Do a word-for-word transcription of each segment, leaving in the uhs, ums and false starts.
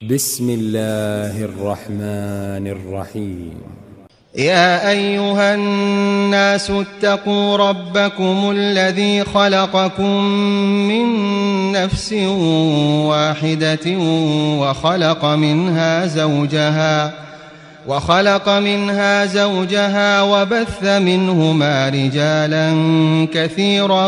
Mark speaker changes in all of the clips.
Speaker 1: بسم الله الرحمن الرحيم.
Speaker 2: يا أيها الناس اتقوا ربكم الذي خلقكم من نفس واحدة وخلق منها زوجها وخلق منها زوجها وبث منهما رجالا كثيرا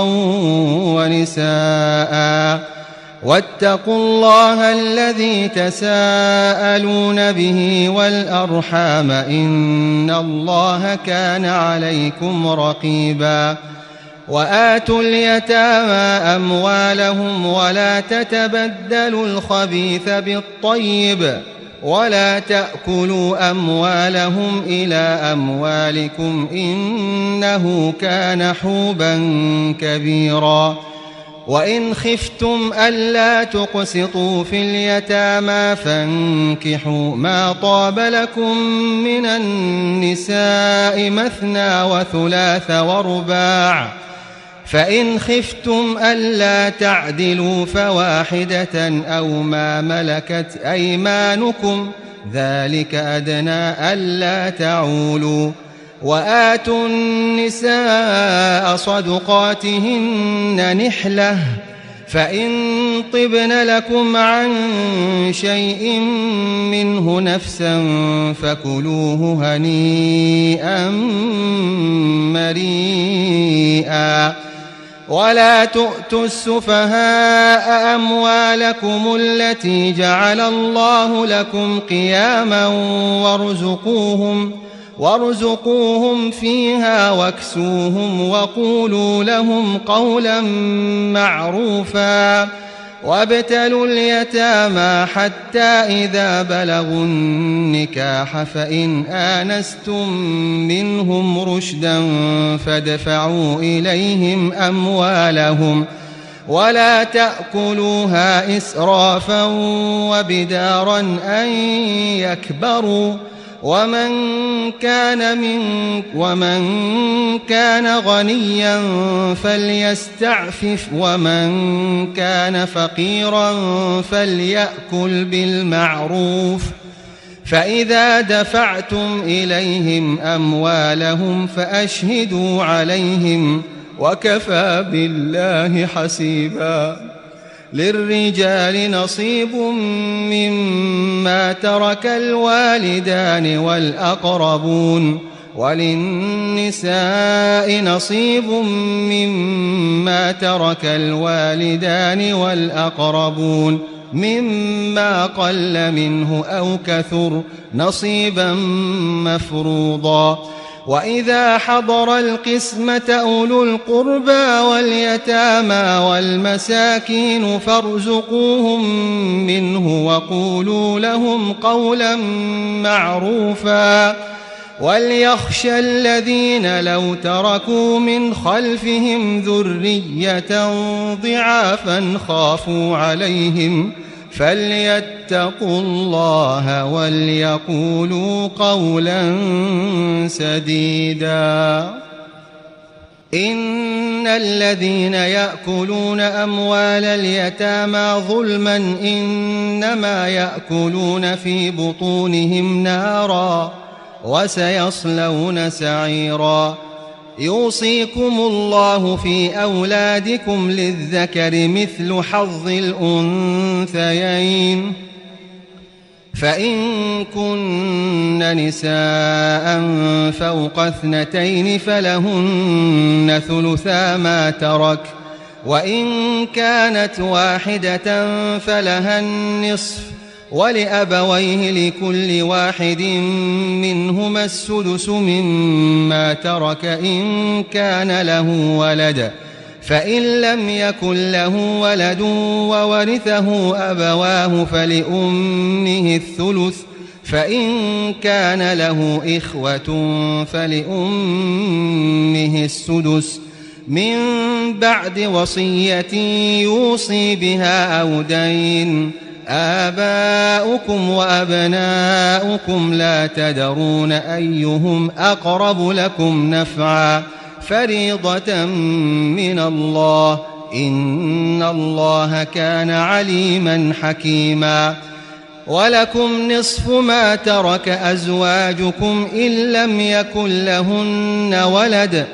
Speaker 2: ونساء واتقوا الله الذي تساءلون به والأرحام إن الله كان عليكم رقيبا. وآتوا اليتامى أموالهم ولا تتبدلوا الخبيث بالطيب ولا تأكلوا أموالهم إلى أموالكم إنه كان حوبا كبيرا. وإن خفتم ألا تقسطوا في اليتامى فانكحوا ما طاب لكم من النساء مثنى وثلاث ورباع، فإن خفتم ألا تعدلوا فواحدة أو ما ملكت أيمانكم ذلك أدنى ألا تعولوا. وآتوا النساء صدقاتهن نحلة، فإن طبن لكم عن شيء منه نفسا فكلوه هنيئا مريئا. ولا تؤتوا السفهاء أموالكم التي جعل الله لكم قياما وارزقوهم وارزقوهم فيها واكسوهم وقولوا لهم قولا معروفا. وابتلوا اليتامى حتى إذا بلغوا النكاح فإن آنستم منهم رشدا فادفعوا إليهم أموالهم ولا تأكلوها إسرافا وبدارا أن يكبروا. ومن كان من ومن كان غنيا فليستعفف ومن كان فقيرا فليأكل بالمعروف. فإذا دفعتم إليهم أموالهم فأشهدوا عليهم وكفى بالله حسيبا. للرجال نصيب مما ترك الوالدان والأقربون وللنساء نصيب مما ترك الوالدان والأقربون مما قل منه أو كثر نصيبا مفروضا. وإذا حضر القسمة أولو القربى واليتامى والمساكين فارزقوهم منه وقولوا لهم قولا معروفا. وليخشى الذين لو تركوا من خلفهم ذرية ضعافا خافوا عليهم فليتقوا الله وليقولوا قولا سديدا. إن الذين يأكلون أموال اليتامى ظلما إنما يأكلون في بطونهم نارا وسيصلون سعيرا. يوصيكم الله في أولادكم للذكر مثل حظ الأنثيين، فإن كن نساء فوق اثنتين فلهن ثلثا ما ترك، وإن كانت واحدة فلها النصف، ولأبويه لكل واحد منهما السدس مما ترك إن كان له ولد، فإن لم يكن له ولد وورثه أبواه فلأمه الثلث، فإن كان له إخوة فلأمه السدس من بعد وصية يوصي بها أو دين. آباؤكم وأبناؤكم لا تدرون أيهم أقرب لكم نفعا فريضة من الله إن الله كان عليما حكيما. ولكم نصف ما ترك أزواجكم إن لم يكن لهن ولد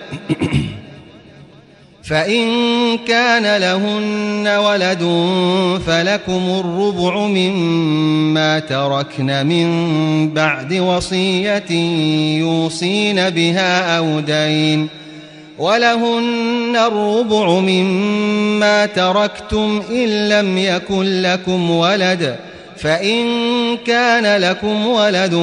Speaker 2: فإن كان لهن ولد فلكم الربع مما تركن من بعد وصية يوصين بها أو دين ولهن الربع مما تركتم إن لم يكن لكم ولد فإن كان لكم ولد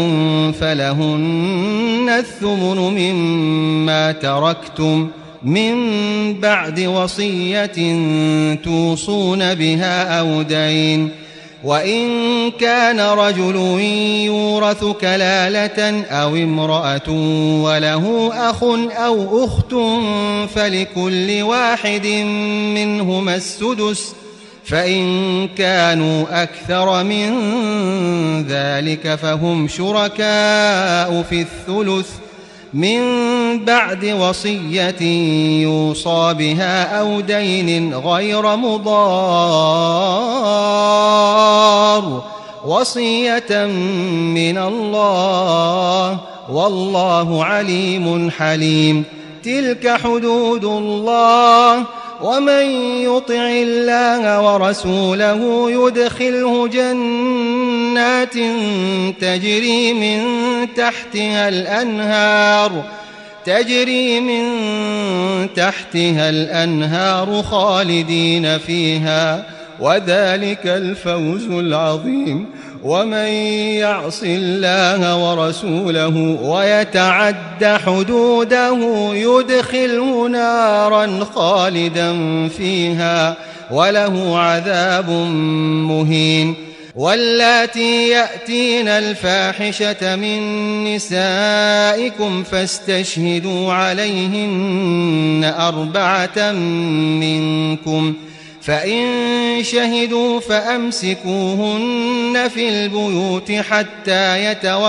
Speaker 2: فلهن الثمن مما تركتم من بعد وصية توصون بها أو دين وإن كان رجل يورث كلالة أو امرأة وله أخ أو أخت فلكل واحد منهما السدس فإن كانوا أكثر من ذلك فهم شركاء في الثلث من بعد وصية يوصى بها أو دين غير مضار وصية من الله والله عليم حليم. تلك حدود الله ومن يطع الله ورسوله يدخله جنات تجري من تحتها الأنهار تجري من تحتها الأنهار خالدين فيها وذلك الفوز العظيم. ومن يعص الله ورسوله ويتعد حدوده يدخله نارا خالدا فيها وله عذاب مهين. واللاتي يأتين الفاحشة من نسائكم فاستشهدوا عليهن أربعة منكم فإن شهدوا فأمسكوهن في البيوت حتى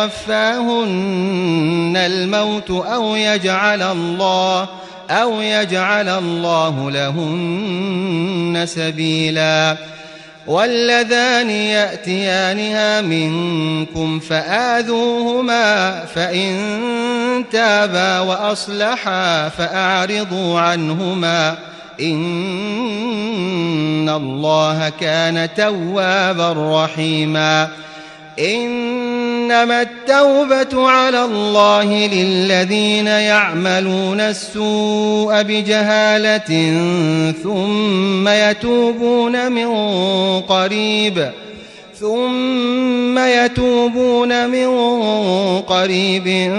Speaker 2: يتوفاهن الموت أو يجعل الله أو يجعل الله لهن سبيلا. واللذان يأتيانها منكم فآذوهما فإن تابا وأصلحا فأعرضوا عنهما إن الله كان توابا رحيما. إنما التوبة على الله للذين يعملون السوء بجهالة ثم يتوبون من قريب ثم يتوبون من قريب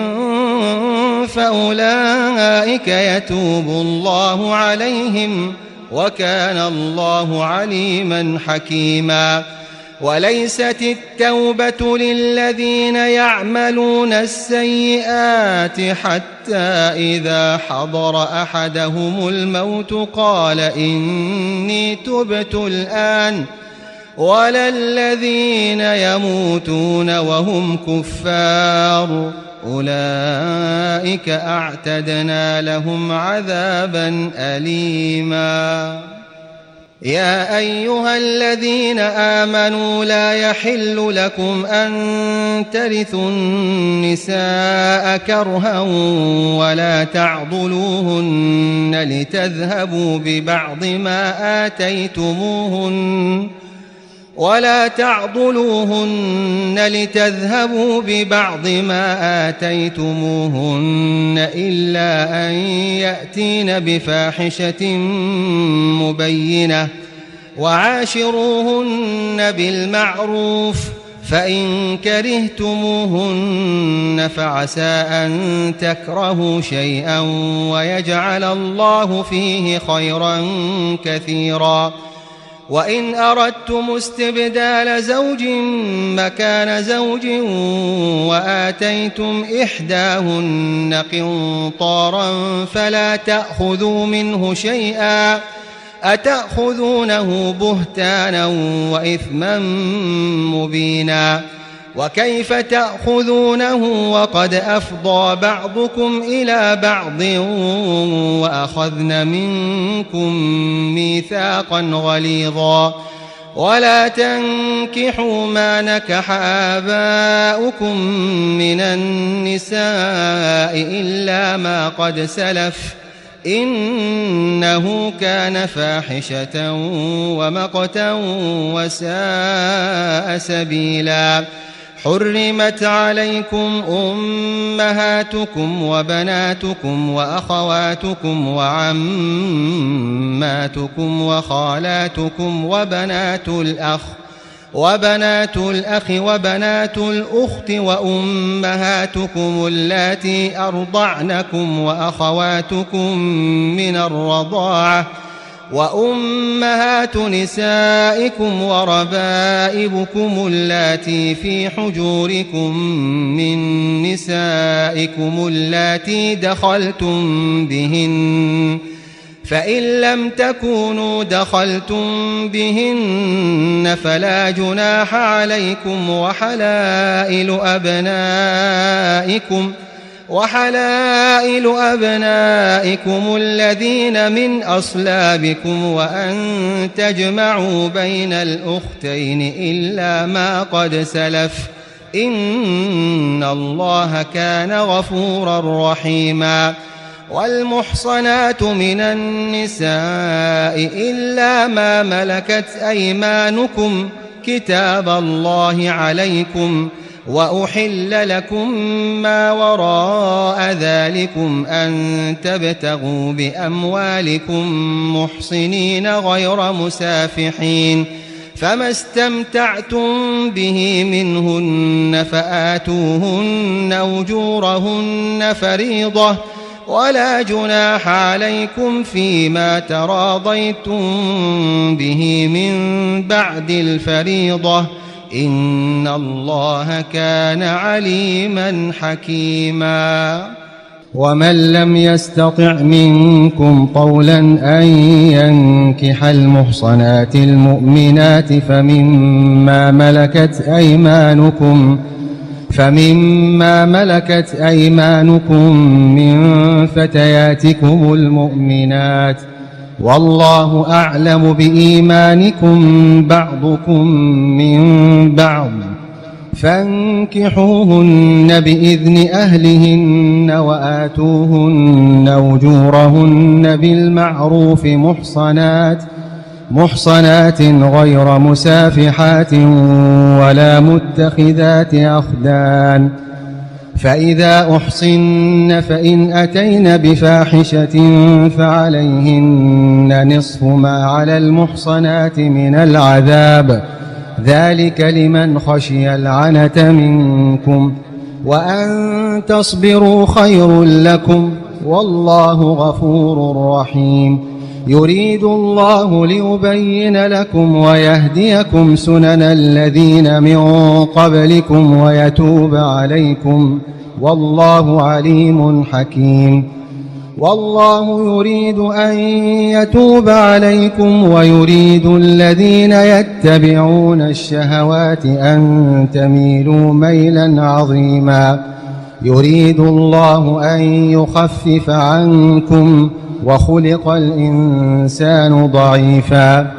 Speaker 2: فأولئك يتوب الله عليهم وكان الله عليما حكيما. وليست التوبة للذين يعملون السيئات حتى إذا حضر أحدهم الموت قال إني تبت الآن ولا الذين يموتون وهم كفار أولئك أعتدنا لهم عذابا أليما. يا أيها الذين آمنوا لا يحل لكم أن ترثوا النساء كرها ولا تعضلوهن لتذهبوا ببعض ما آتيتموهن ولا تعضلوهن لتذهبوا ببعض ما آتيتموهن إلا أن يأتين بفاحشة مبينة وعاشروهن بالمعروف فإن كرهتموهن فعسى أن تكرهوا شيئا ويجعل الله فيه خيرا كثيرا. وإن أردتم استبدال زوج مكان زوج وآتيتم إحداهن قنطارا فلا تأخذوا منه شيئا أتأخذونه بهتانا وإثما مبينا. وكيف تأخذونه وقد أفضى بعضكم إلى بعض وأخذن منكم ميثاقا غليظا. ولا تنكحوا ما نكح آباؤكم من النساء إلا ما قد سلف إنه كان فاحشة ومقتا وساء سبيلا. حرمت عليكم أمهاتكم وبناتكم وأخواتكم وعماتكم وخالاتكم وبنات الأخ وبنات الأخ وبنات الأخت وأمهاتكم اللاتي أرضعنكم وأخواتكم من الرضاعة وأمهات نسائكم وربائبكم اللاتي في حجوركم من نسائكم اللاتي دخلتم بهن فإن لم تكونوا دخلتم بهن فلا جناح عليكم وحلائل أبنائكم وحلائل أبنائكم الذين من أصلابكم وأن تجمعوا بين الأختين إلا ما قد سلف إن الله كان غفورا رحيما. والمحصنات من النساء إلا ما ملكت أيمانكم كتاب الله عليكم وأحل لكم ما وراء ذلكم أن تبتغوا بأموالكم محصنين غير مسافحين فما استمتعتم به منهن فآتوهن أجورهن فريضة ولا جناح عليكم فيما تراضيتم به من بعد الفريضة إن الله كان عليما حكيما.
Speaker 3: ومن لم يستطع منكم طولا أن ينكح المحصنات المؤمنات فمما ملكت أيمانكم فمما ملكت أيمانكم من فتياتكم المؤمنات والله أعلم بإيمانكم بعضكم من بعض فانكحوهن بإذن أهلهن وآتوهن أجورهن بالمعروف محصنات محصنات غير مسافحات ولا متخذات أخدان فإذا أحصن فإن أتين بفاحشة فعليهن نصف ما على المحصنات من العذاب ذلك لمن خشي العنة منكم وأن تصبروا خير لكم والله غفور رحيم. يريد الله ليبين لكم ويهديكم سنن الذين من قبلكم ويتوب عليكم والله عليم حكيم. والله يريد أن يتوب عليكم ويريد الذين يتبعون الشهوات أن تميلوا ميلا عظيما. يريد الله أن يخفف عنكم وخلق الإنسان ضعيفا.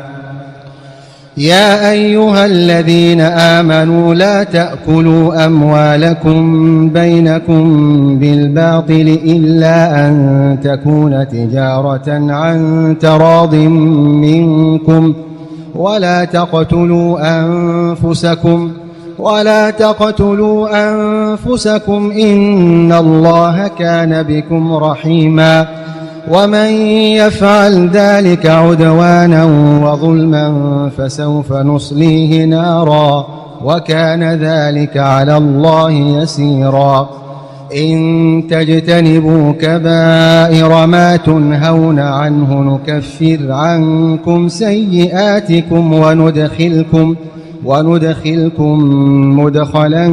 Speaker 3: يا أيها الذين آمنوا لا تأكلوا أموالكم بينكم بالباطل إلا أن تكون تجارة عن تراض منكم ولا تقتلوا أنفسكم ولا تقتلوا أنفسكم إن الله كان بكم رحيما. ومن يفعل ذلك عدوانا وظلما فسوف نصليه نارا وكان ذلك على الله يسيرا. إن تجتنبوا كبائر ما تنهون عنه نكفر عنكم سيئاتكم وندخلكم وندخلكم مدخلا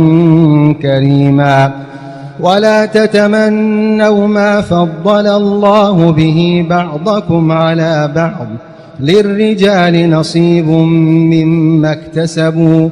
Speaker 3: كريما. ولا تتمنوا ما فضل الله به بعضكم على بعض للرجال نصيب مما اكتسبوا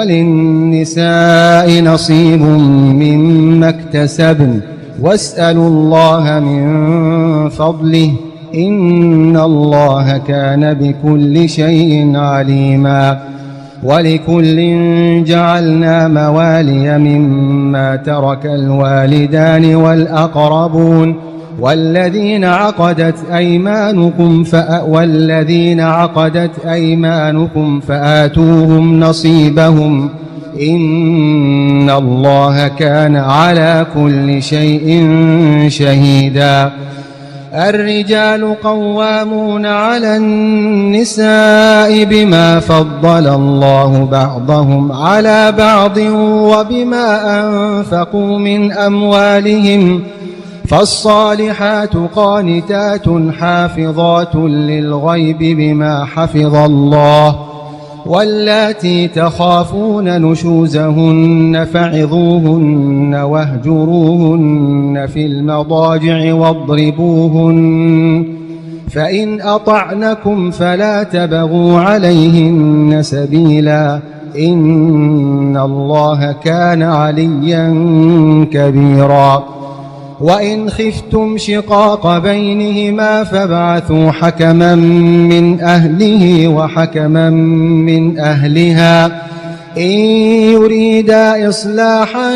Speaker 3: وللنساء نصيب مما اكتسبن واسألوا الله من فضله إن الله كان بكل شيء عليما. ولكل جعلنا موالي مما ترك الوالدان والأقربون والذين عقدت أيمانكم والذين عقدت أيمانكم فآتوهم نصيبهم إن الله كان على كل شيء شهيدا. الرجال قوامون على النساء بما فضل الله بعضهم على بعض وبما أنفقوا من أموالهم فالصالحات قانتات حافظات للغيب بما حفظ الله واللاتي تخافون نشوزهن فعظوهن واهجروهن في المضاجع واضربوهن فإن أطعنكم فلا تبغوا عليهن سبيلا إن الله كان عليا كبيرا. وإن خفتم شقاق بينهما فابعثوا حكما من أهله وحكما من أهلها إن يريدا إصلاحا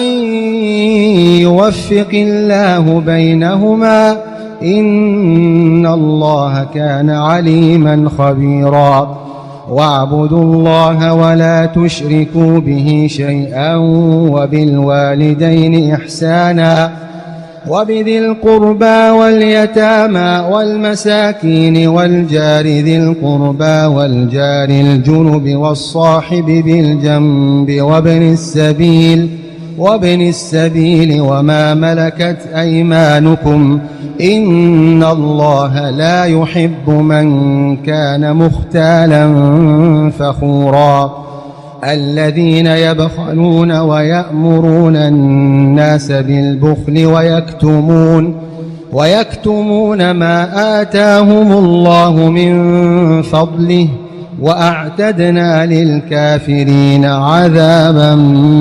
Speaker 3: يوفق الله بينهما إن الله كان عليما خبيرا. واعبدوا الله ولا تشركوا به شيئا وبالوالدين إحسانا وبذي القربى واليتامى والمساكين والجار ذي القربى والجار الجنب والصاحب بالجنب وابن السبيل وابن السبيل وما ملكت أيمانكم إن الله لا يحب من كان مختالا فخورا. الذين يبخلون ويأمرون الناس بالبخل ويكتمون ويكتمون ما آتاهم الله من فضله وأعتدنا للكافرين عذابا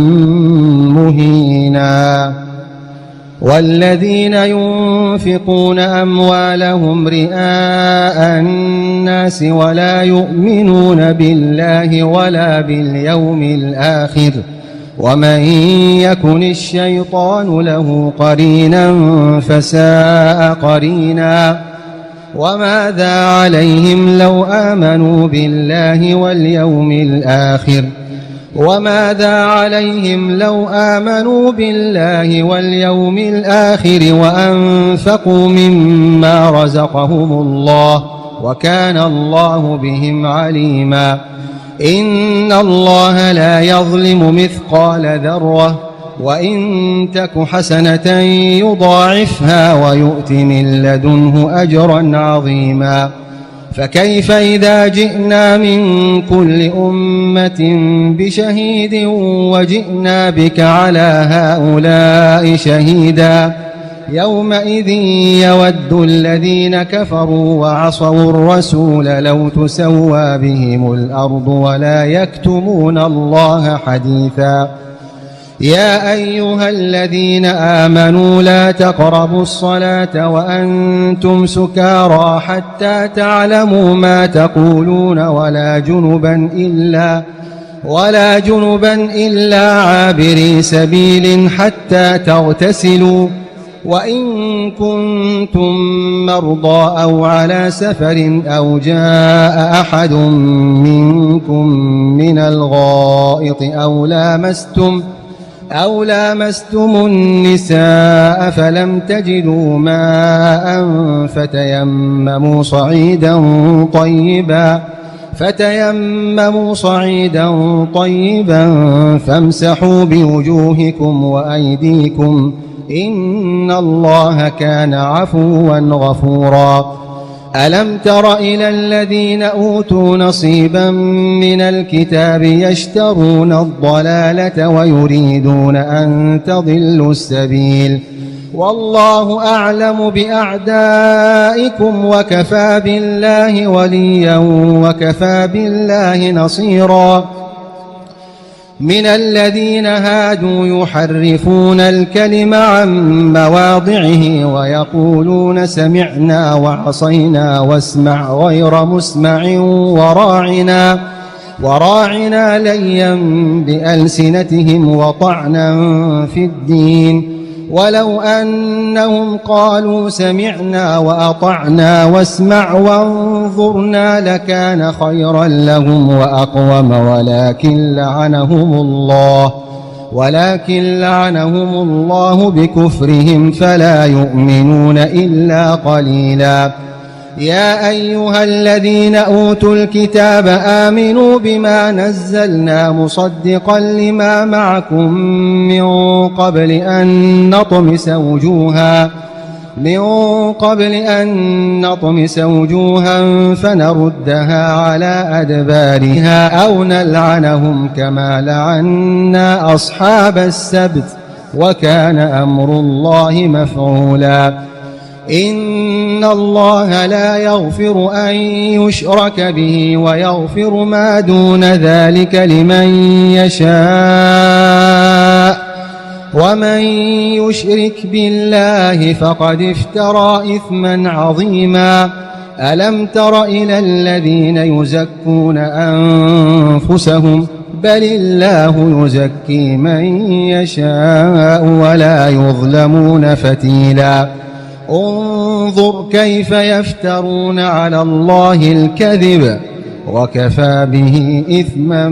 Speaker 3: مهينا. والذين ينفقون أموالهم رئاء الناس ولا يؤمنون بالله ولا باليوم الآخر ومن يكن الشيطان له قرينا فساء قرينا. وماذا عليهم لو آمنوا بالله واليوم الآخر وماذا عليهم لو آمنوا بالله واليوم الآخر وأنفقوا مما رزقهم الله وكان الله بهم عليما. إن الله لا يظلم مثقال ذرة وإن تك حسنة يضاعفها ويؤت من لدنه أجرا عظيما. فكيف إذا جئنا من كل أمة بشهيد وجئنا بك على هؤلاء شهيدا يومئذ يود الذين كفروا وعصوا الرسول لو تسوى بهم الأرض ولا يكتمون الله حديثا. يا أيها الذين آمنوا لا تقربوا الصلاة وأنتم سكارى حتى تعلموا ما تقولون ولا جنبا إلا ولا جنبا إلا عابري سبيل حتى تغتسلوا وإن كنتم مرضى أو على سفر أو جاء أحد منكم من الغائط أو لامستم أو لامستم النساء فلم تجدوا ماء فتيمموا صعيدا طيبا فتيمموا صعيدا طيبا فامسحوا بوجوهكم وأيديكم إن الله كان عفوا غفورا. ألم تر إلى الذين أوتوا نصيبا من الكتاب يشترون الضلالة ويريدون أن تضلوا السبيل والله أعلم بأعدائكم وكفى بالله وليا وكفى بالله نصيرا. من الذين هادوا يحرفون الكلم عن مواضعه ويقولون سمعنا وعصينا واسمع غير مسمع وراعنا وراعنا ليا بألسنتهم وطعنا في الدين ولو أنهم قالوا سمعنا وأطعنا واسمع وانظرنا لكان خيرا لهم وأقوم ولكن لعنهم الله ولكن لعنهم الله بكفرهم فلا يؤمنون إلا قليلا. يا أيها الذين أوتوا الكتاب آمنوا بما نزلنا مصدقا لما معكم من قبل أن نطمس وجوها من قبل أن نطمس وجوها فنردها على أدبارها أو نلعنهم كما لعنا أصحاب السبت وكان أمر الله مفعولا. إن الله لا يغفر أن يشرك به ويغفر ما دون ذلك لمن يشاء ومن يشرك بالله فقد افترى إثما عظيما. ألم تر إلى الذين يزكون أنفسهم بل الله يزكي من يشاء ولا يظلمون فتيلا. انظر كيف يفترون على الله الكذب وكفى به إثما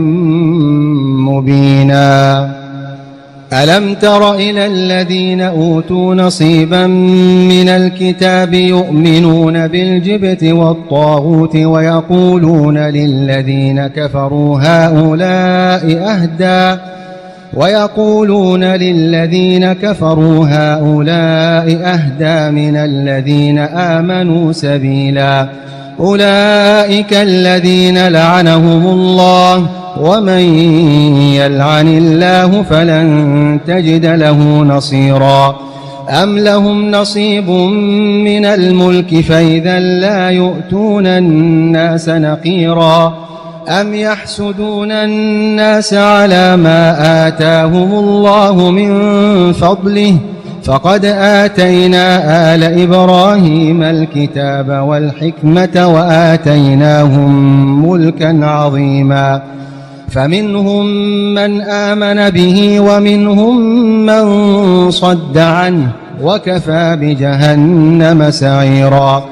Speaker 3: مبينا. ألم تر إلى الذين أوتوا نصيبا من الكتاب يؤمنون بالجبت والطاغوت ويقولون للذين كفروا هؤلاء أهدى ويقولون للذين كفروا هؤلاء أهدى من الذين آمنوا سبيلا. أولئك الذين لعنهم الله ومن يلعن الله فلن تجد له نصيرا. أم لهم نصيب من الملك فإذا لا يؤتون الناس نقيرا. أم يحسدون الناس على ما آتاهم الله من فضله فقد آتينا آل إبراهيم الكتاب والحكمة وآتيناهم ملكا عظيما. فمنهم من آمن به ومنهم من صد عنه وكفى بجهنم سعيرا.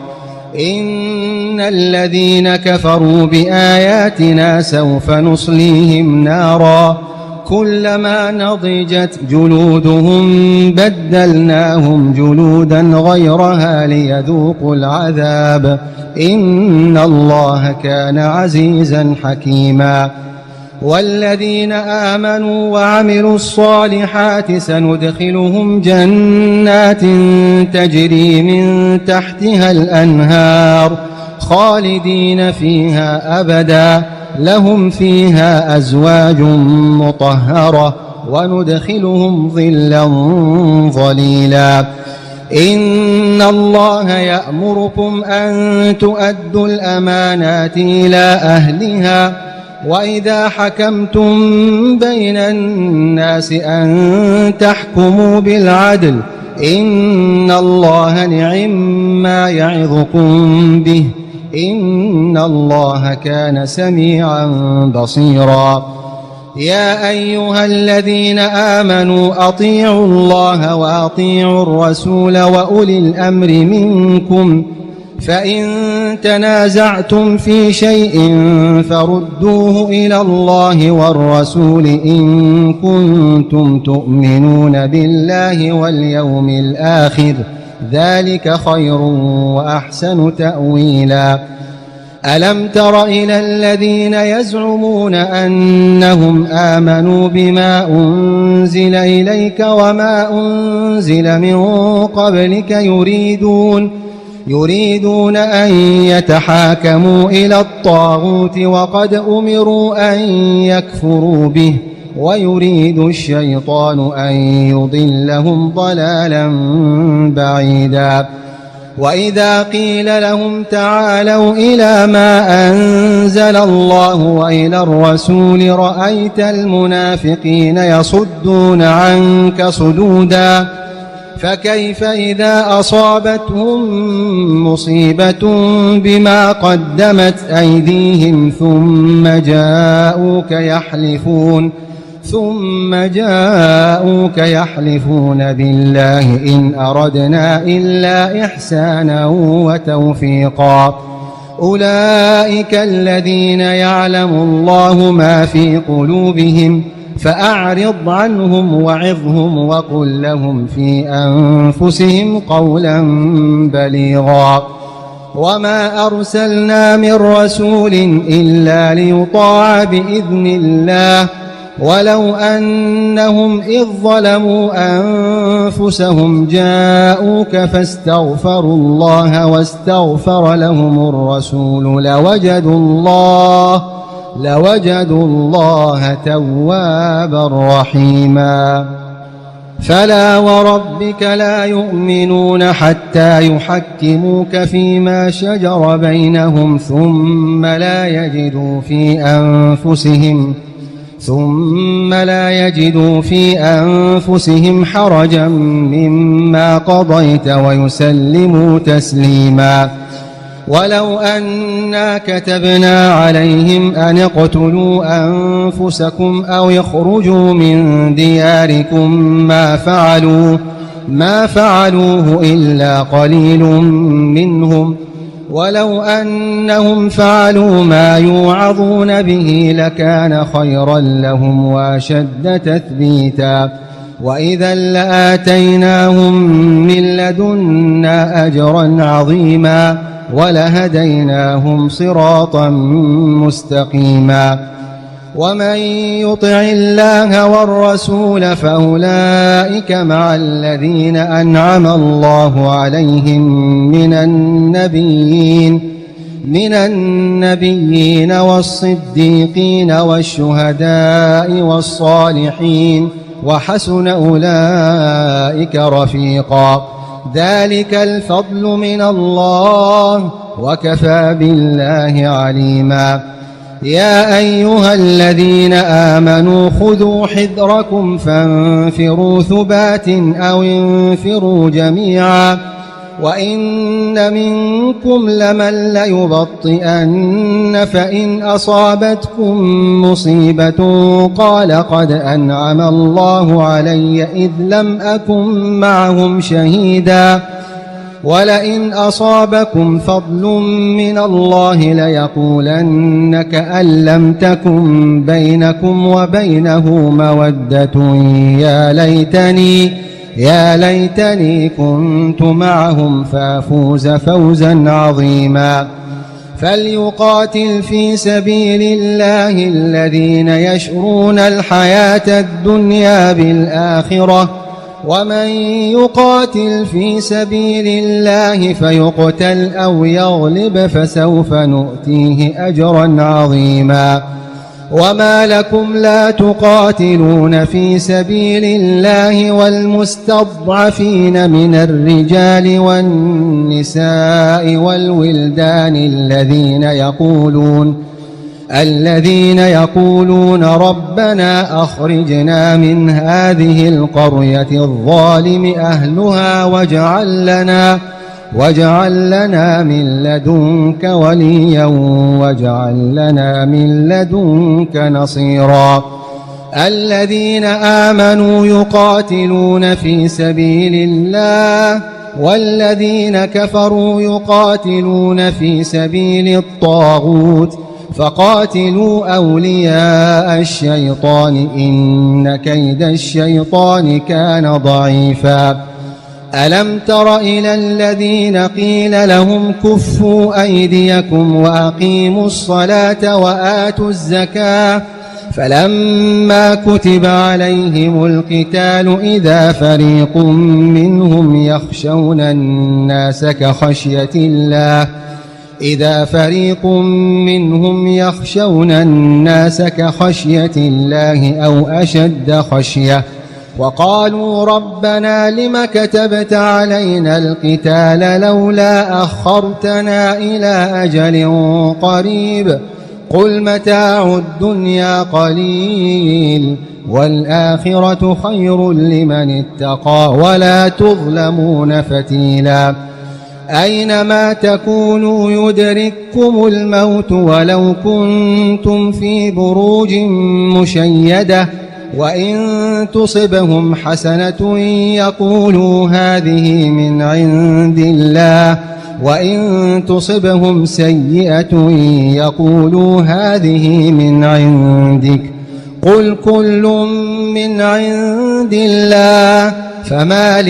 Speaker 3: إن الذين كفروا بآياتنا سوف نصليهم نارا كلما نضجت جلودهم بدلناهم جلودا غيرها ليذوقوا العذاب إن الله كان عزيزا حكيما. والذين آمنوا وعملوا الصالحات سندخلهم جنات تجري من تحتها الأنهار خالدين فيها أبدا لهم فيها أزواج مطهرة وندخلهم ظلا ظليلا. إن الله يأمركم أن تؤدوا الأمانات إلى أهلها وإذا حكمتم بين الناس أن تحكموا بالعدل إن الله نعم ما يعظكم به إن الله كان سميعا بصيرا. يا أيها الذين آمنوا أطيعوا الله وأطيعوا الرسول وأولي الأمر منكم فإن تنازعتم في شيء فردوه إلى الله والرسول إن كنتم تؤمنون بالله واليوم الآخر ذلك خير وأحسن تأويلا. ألم تر إلى الذين يزعمون أنهم آمنوا بما أنزل إليك وما أنزل من قبلك يريدون يريدون أن يتحاكموا إلى الطاغوت وقد أمروا أن يكفروا به ويريد الشيطان أن يضلهم ضلالا بعيدا. وإذا قيل لهم تعالوا إلى ما أنزل الله وإلى الرسول رأيت المنافقين يصدون عنك صدودا فكيف إذا أصابتهم مصيبة بما قدمت أيديهم ثم جاءوك يحلفون ثم جاءوك يحلفون بالله إن أردنا إلا إحسانا وتوفيقا أولئك الذين يعلم الله ما في قلوبهم فأعرض عنهم وعظهم وقل لهم في أنفسهم قولا بليغا وما أرسلنا من رسول إلا ليطاع بإذن الله ولو أنهم إذ ظلموا أنفسهم جاءوك فاستغفروا الله واستغفر لهم الرسول لوجدوا الله لوجدوا الله توابا رحيما فلا وربك لا يؤمنون حتى يحكموك فيما شجر بينهم ثم لا يجدوا في أنفسهم ثم لا يجدوا في أنفسهم حرجا مما قضيت ويسلموا تسليما ولو أنا كتبنا عليهم أن اقتلوا أنفسكم أو يخرجوا من دياركم ما فعلوا ما فعلوه إلا قليل منهم ولو أنهم فعلوا ما يوعظون به لكان خيرا لهم وأشد تثبيتا وإذا لآتيناهم من لدنا أجرا عظيما ولهديناهم صراطا مستقيما ومن يطع الله والرسول فأولئك مع الذين أنعم الله عليهم من النبيين من النبيين والصديقين والشهداء والصالحين وحسن أولئك رفيقا ذلك الفضل من الله وكفى بالله عليما يا أيها الذين آمنوا خذوا حذركم فانفروا ثبات أو انفروا جميعا وإن منكم لمن ليبطئن فإن أصابتكم مصيبة قال قد أنعم الله علي إذ لم أكن معهم شهيدا ولئن أصابكم فضل من الله ليقولن كأن لم تكن بينكم وبينه مودة يا ليتني يا ليتني كنت معهم فافوز فوزا عظيما فليقاتل في سبيل الله الذين يشرون الحياة الدنيا بالآخرة ومن يقاتل في سبيل الله فيقتل أو يغلب فسوف نؤتيه أجرا عظيما وما لكم لا تقاتلون في سبيل الله والمستضعفين من الرجال والنساء والولدان الذين يقولون الذين يقولون ربنا أخرجنا من هذه القرية الظالم أهلها واجعل لنا واجعل لنا من لدنك وليا واجعل لنا من لدنك نصيرا الذين آمنوا يقاتلون في سبيل الله والذين كفروا يقاتلون في سبيل الطاغوت فقاتلوا أولياء الشيطان إن كيد الشيطان كان ضعيفا ألم تر إلى الذين قيل لهم كفوا أيديكم وأقيموا الصلاة وآتوا الزكاة فلما كتب عليهم القتال إذا فريق منهم يخشون الناس كخشية الله إذا فريق منهم يخشون الناس كخشية الله أو أشد خشية وقالوا ربنا لم كتبت علينا القتال لولا أخرتنا إلى أجل قريب قل متاع الدنيا قليل والآخرة خير لمن اتقى ولا تظلمون فتيلا أينما تكونوا يدرككم الموت ولو كنتم في بروج مشيدة وإن تصبهم حسنة يقولوا هذه من عند الله وإن تصبهم سيئة يقولوا هذه من عندك قل كل من عند الله فما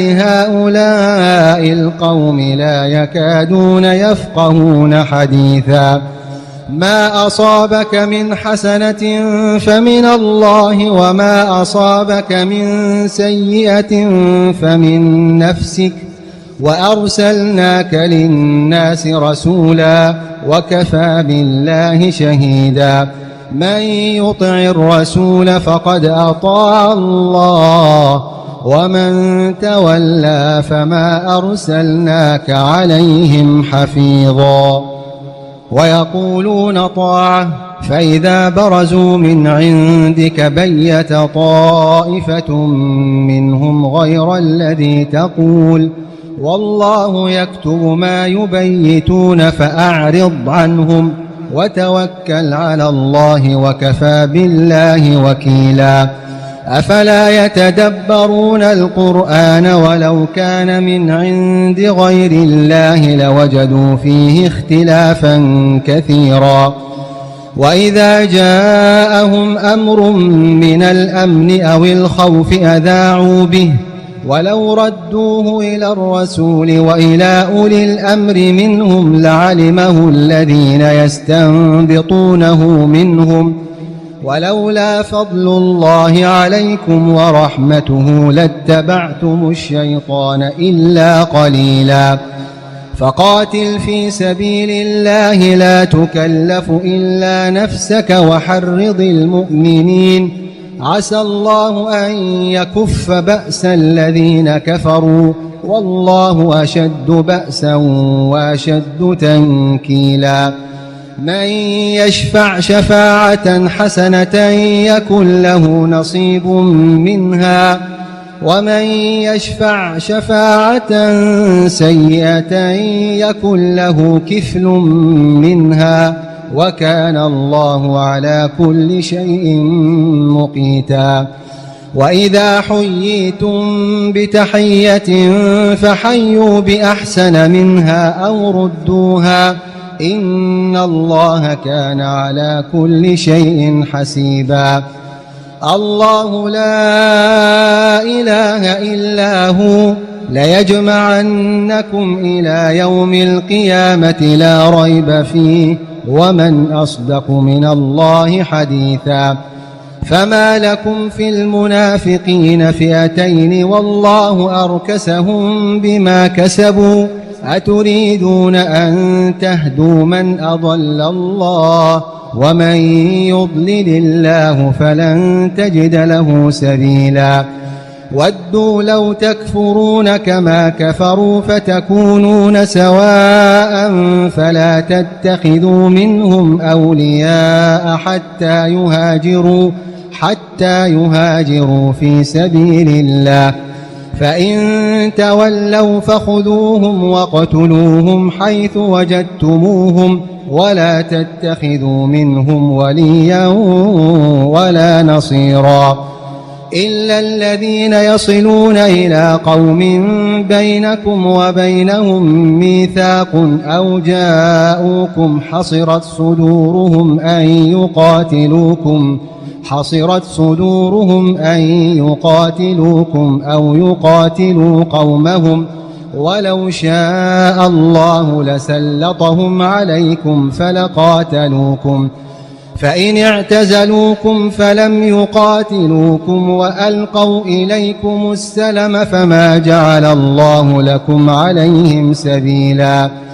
Speaker 3: لهؤلاء القوم لا يكادون يفقهون حديثا ما أصابك من حسنة فمن الله وما أصابك من سيئة فمن نفسك وأرسلناك للناس رسولا وكفى بالله شهيدا من يطع الرسول فقد أطاع الله ومن تولى فما أرسلناك عليهم حفيظا ويقولون طاعة فإذا برزوا من عندك بيت طائفة منهم غير الذي تقول والله يكتب ما يبيتون فأعرض عنهم وتوكل على الله وكفى بالله وكيلا أفلا يتدبرون القرآن ولو كان من عند غير الله لوجدوا فيه اختلافا كثيرا وإذا جاءهم أمر من الأمن أو الخوف أذاعوا به ولو ردوه إلى الرسول وإلى أولي الأمر منهم لعلمه الذين يستنبطونه منهم ولولا فضل الله عليكم ورحمته لاتبعتم الشيطان إلا قليلا فقاتل في سبيل الله لا تكلف إلا نفسك وحرض المؤمنين عسى الله أن يكف بأس الذين كفروا والله أشد بأسا وأشد تنكيلا من يشفع شفاعة حسنة يكن له نصيب منها ومن يشفع شفاعة سيئة يكن له كفل منها وكان الله على كل شيء مقيتا وإذا حييتم بتحية فحيوا بأحسن منها أو ردوها إن الله كان على كل شيء حسيبا الله لا إله إلا هو ليجمعنكم إلى يوم القيامة لا ريب فيه ومن أصدق من الله حديثا فما لكم في المنافقين فئتين والله أركسهم بما كسبوا أتريدون أن تهدوا من أضل الله ومن يضلل الله فلن تجد له سبيلا ودوا لو تكفرون كما كفروا فتكونون سواء فلا تتخذوا منهم أولياء حتى يهاجروا حتى يهاجروا في سبيل الله فإن تولوا فخذوهم واقتلوهم حيث وجدتموهم ولا تتخذوا منهم وليا ولا نصيرا إلا الذين يصلون إلى قوم بينكم وبينهم ميثاق أو جاءوكم حصرت صدورهم أن يقاتلوكم حصرت صدورهم أن يقاتلوكم أو يقاتلوا قومهم ولو شاء الله لسلطهم عليكم فلقاتلوكم فإن اعتزلوكم فلم يقاتلوكم وألقوا إليكم السلم فما جعل الله لكم عليهم سبيلا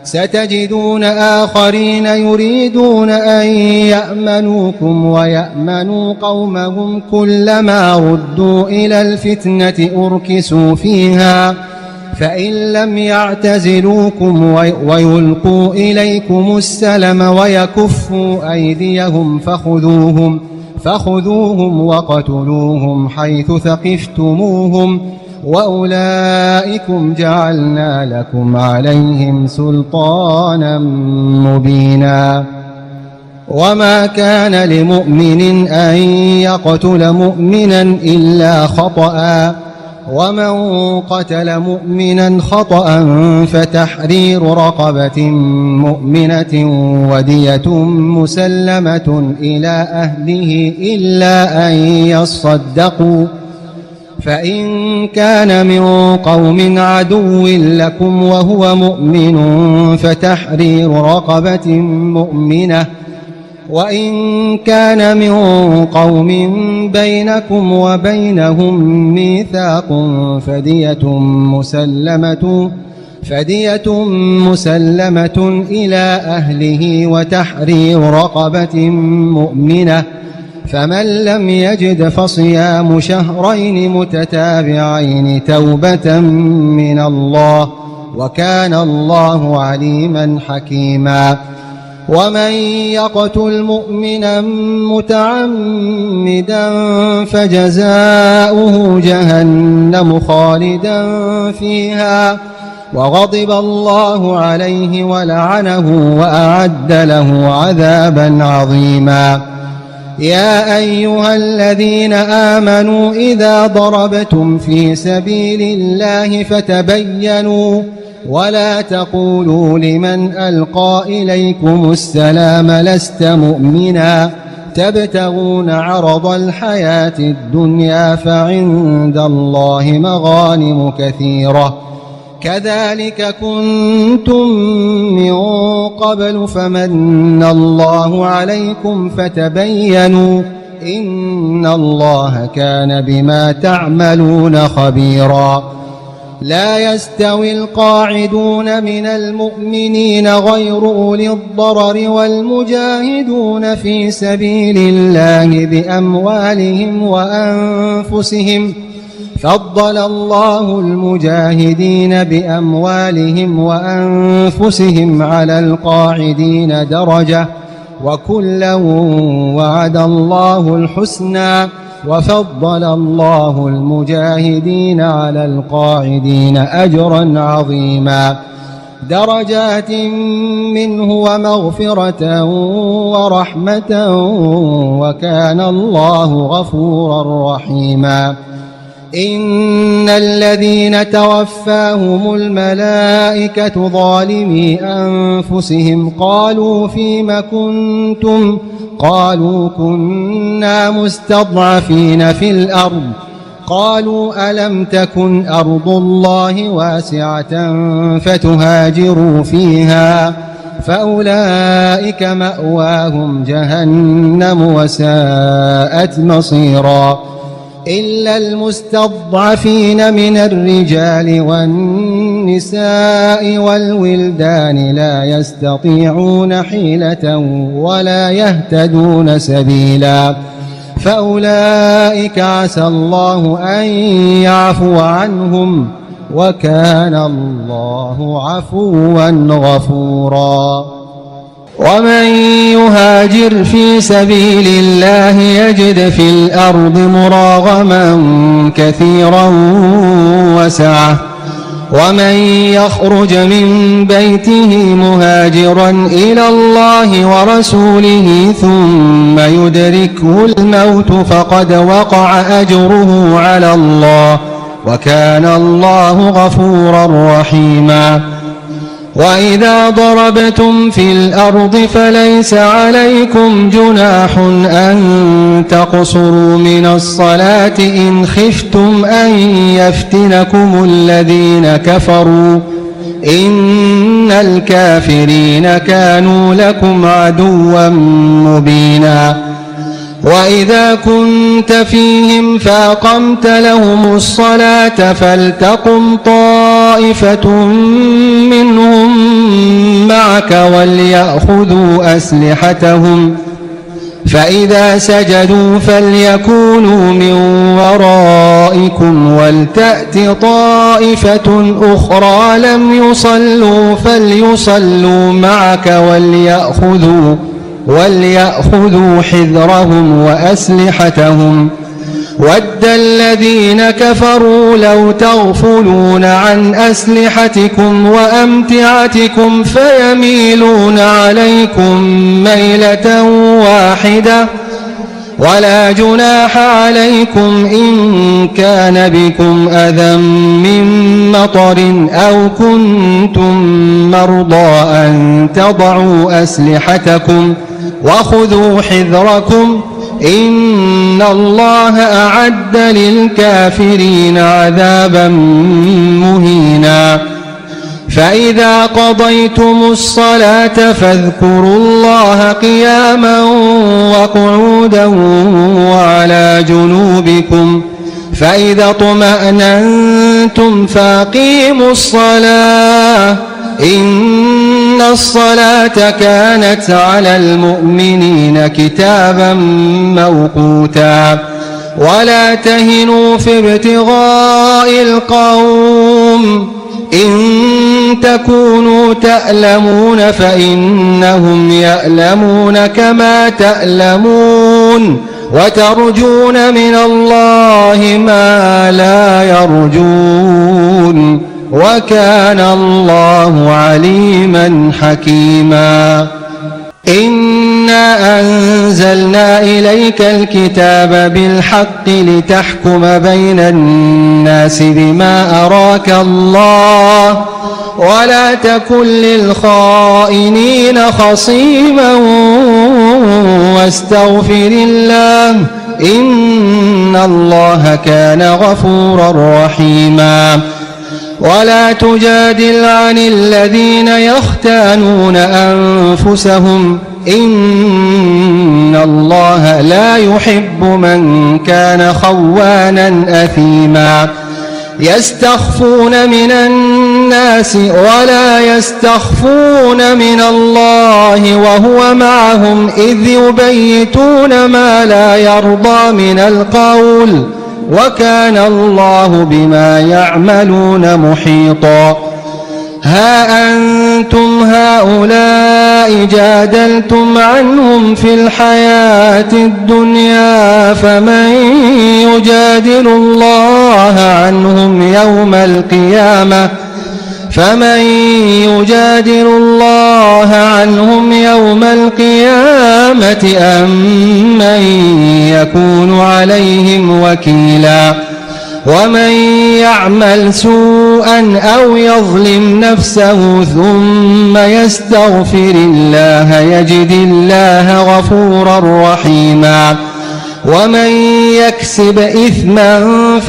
Speaker 3: ستجدون آخرين يريدون أن يأمنوكم ويأمنوا قومهم كلما ردوا إلى الفتنة أركسوا فيها فإن لم يعتزلوكم ويلقوا إليكم السلم ويكفوا أيديهم فخذوهم فخذوهم وقتلوهم حيث ثقفتموهم وأولئكم جعلنا لكم عليهم سلطانا مبينا. وما كان لمؤمن أن يقتل مؤمنا إلا خطأ ومن قتل مؤمنا خطأ فتحرير رقبة مؤمنة ودية مسلمة إلى أهله إلا أن يصدقوا فإن كان من قوم عدو لكم وهو مؤمن فتحرير رقبة مؤمنة وإن كان من قوم بينكم وبينهم ميثاق فدية مسلمة فدية مسلمة إلى أهله وتحرير رقبة مؤمنة فمن لم يجد فصيام شهرين متتابعين توبة من الله وكان الله عليما حكيما. ومن يقتل مؤمنا متعمدا فجزاؤه جهنم خالدا فيها وغضب الله عليه ولعنه وأعد له عذابا عظيما. يا أيها الذين آمنوا إذا ضربتم في سبيل الله فتبينوا ولا تقولوا لمن ألقى إليكم السلام لست مؤمنا تبتغون عرض الحياة الدنيا فعند الله مغانم كثيرة كذلك كنتم من قبل فمن الله عليكم فتبينوا إن الله كان بما تعملون خبيرا. لا يستوي القاعدون من المؤمنين غير أولي الضرر والمجاهدون في سبيل الله بأموالهم وأنفسهم فضل الله المجاهدين بأموالهم وأنفسهم على القاعدين درجة وكلا وعد الله الحسنى وفضل الله المجاهدين على القاعدين أجرا عظيما درجات منه ومغفرة ورحمة وكان الله غفورا رحيما. إن الذين توفاهم الملائكة ظالمي أنفسهم قالوا فيم كنتم قالوا كنا مستضعفين في الأرض قالوا ألم تكن أرض الله واسعة فتهاجروا فيها فأولئك مأواهم جهنم وساءت مصيرا إلا المستضعفين من الرجال والنساء والولدان لا يستطيعون حيلة ولا يهتدون سبيلا فأولئك عسى الله أن يعفو عنهم وكان الله عفوا غفورا. ومن يهاجر في سبيل الله يجد في الأرض مراغما كثيرا وسعة ومن يخرج من بيته مهاجرا إلى الله ورسوله ثم يدركه الموت فقد وقع أجره على الله وكان الله غفورا رحيما. وإذا ضربتم في الأرض فليس عليكم جناح أن تقصروا من الصلاة إن خفتم أن يفتنكم الذين كفروا إن الكافرين كانوا لكم عدوا مبينا. وإذا كنت فيهم فأقمت لهم الصلاة فلتقم طائفة منهم معك وليأخذوا أسلحتهم فإذا سجدوا فليكونوا من ورائكم ولتأت طائفة أخرى لم يصلوا فليصلوا معك وليأخذوا وليأخذوا حذرهم وأسلحتهم ود الذين كفروا لو تغفلون عن أسلحتكم وأمتعتكم فيميلون عليكم ميلة واحدة ولا جناح عليكم إن كان بكم أذى من مطر أو كنتم مرضى أن تضعوا أسلحتكم وخذوا حذركم إن الله أعد للكافرين عذابا مهينا فإذا قضيتم الصلاة فاذكروا الله قياما وقعودا وعلى جنوبكم فإذا اطمأننتم فأقيموا الصلاة إن الصلاة كانت على المؤمنين كتابا موقوتا ولا تهنوا في ابتغاء القوم إن تكونوا تألمون فإنهم يألمون كما تألمون وترجون من الله ما لا يرجون وكان الله عليما حكيما إنا أنزلنا إليك الكتاب بالحق لتحكم بين الناس بما أراك الله ولا تكن للخائنين خصيما واستغفر الله إن الله كان غفورا رحيما ولا تجادل عن الذين يختانون أنفسهم إن الله لا يحب من كان خوانا أثيما يستخفون من الناس ولا يستخفون من الله وهو معهم إذ يبيتون ما لا يرضى من القول وكان الله بما يعملون محيطا ها أنتم هؤلاء جادلتم عنهم في الحياة الدنيا فمن يجادل الله عنهم يوم القيامة فمن يجادل الله عنهم يوم القيامة أم من يكون عليهم وكيلا ومن يعمل سوءا أو يظلم نفسه ثم يستغفر الله يجد الله غفورا رحيما ومن يكسب إثما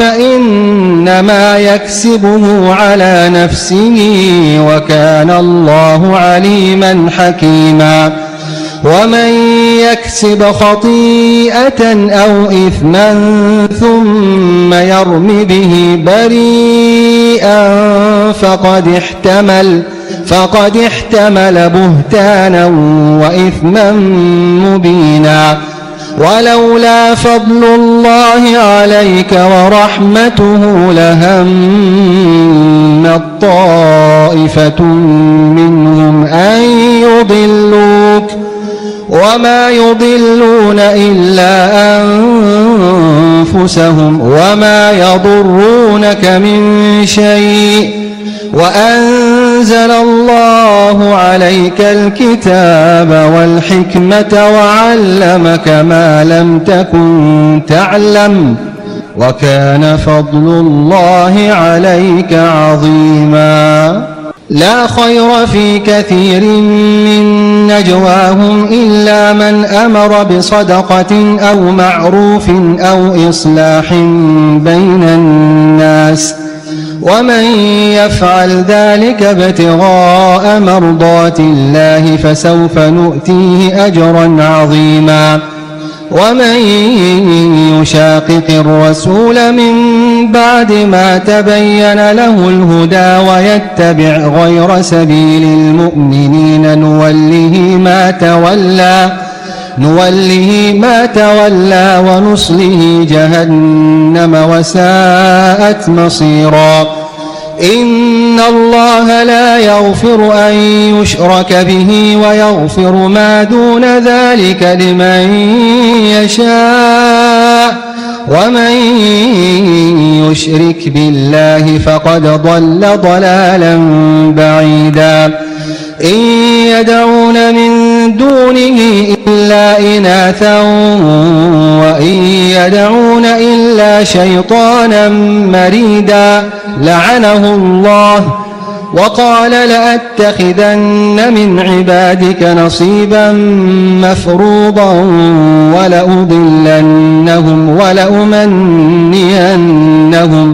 Speaker 3: فإنما يكسبه على نفسه وكان الله عليما حكيما ومن يكسب خطيئة أو إثما ثم يرم به بريئا فقد احتمل فقد احتمل بهتانا وإثما مبينا ولولا فضل الله عليك ورحمته لهم طائفة منهم أن يضلوك وما يضلون إلا أنفسهم وما يضرونك من شيء وأنزل الله عليك الكتاب والحكمة وعلمك ما لم تكن تعلم وكان فضل الله عليك عظيما لا خير في كثير من نجواهم إلا من أمر بصدقة أو معروف أو إصلاح بين الناس ومن يفعل ذلك ابتغاء مرضات الله فسوف نؤتيه أجرا عظيما ومن يشاقق الرسول من بعد ما تبين له الهدى ويتبع غير سبيل المؤمنين نوله ما تولى نوله ما تولى ونصله جهنم وساءت مصيرا. إن الله لا يغفر أن يشرك به ويغفر ما دون ذلك لمن يشاء ومن يشرك بالله فقد ضل ضلالا بعيدا. إن يدعون من دونه إلا إناثا وإن يدعون إلا شيطانا مريدا لعنه الله وقال لأتخذن من عبادك نصيبا مفروضا ولأضلنهم ولأمنينهم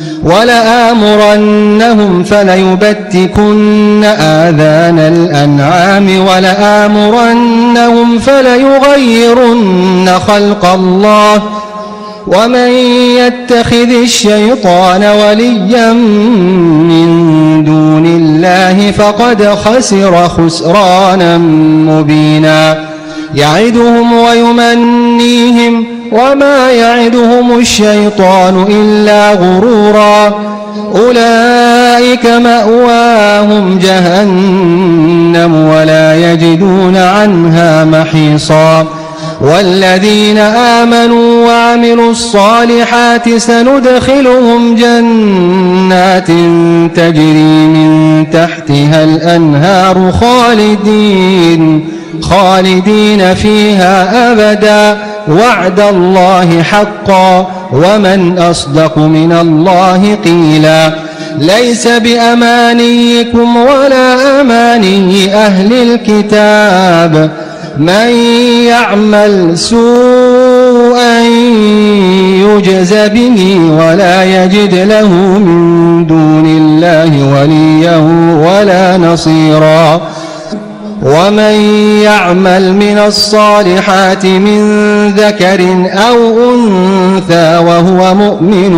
Speaker 3: ولآمرنهم فليبتكن آذان الأنعام ولآمرنهم فليغيرن خلق الله ومن يتخذ الشيطان وليا من دون الله فقد خسر خسرانا مبينا. يعدهم ويمنيهم وما يعدهم الشيطان إلا غرورا. أولئك مأواهم جهنم ولا يجدون عنها محيصا. والذين آمنوا وعملوا الصالحات سندخلهم جنات تجري من تحتها الأنهار خالدين خالدين فيها أبدا وعد الله حقا ومن أصدق من الله قيلا. ليس بأمانيكم ولا أماني أهل الكتاب من يعمل سوءا يجز به ولا يجد له من دون الله وليا ولا نصيرا. ومن يعمل من الصالحات من ذكر أو أنثى وهو مؤمن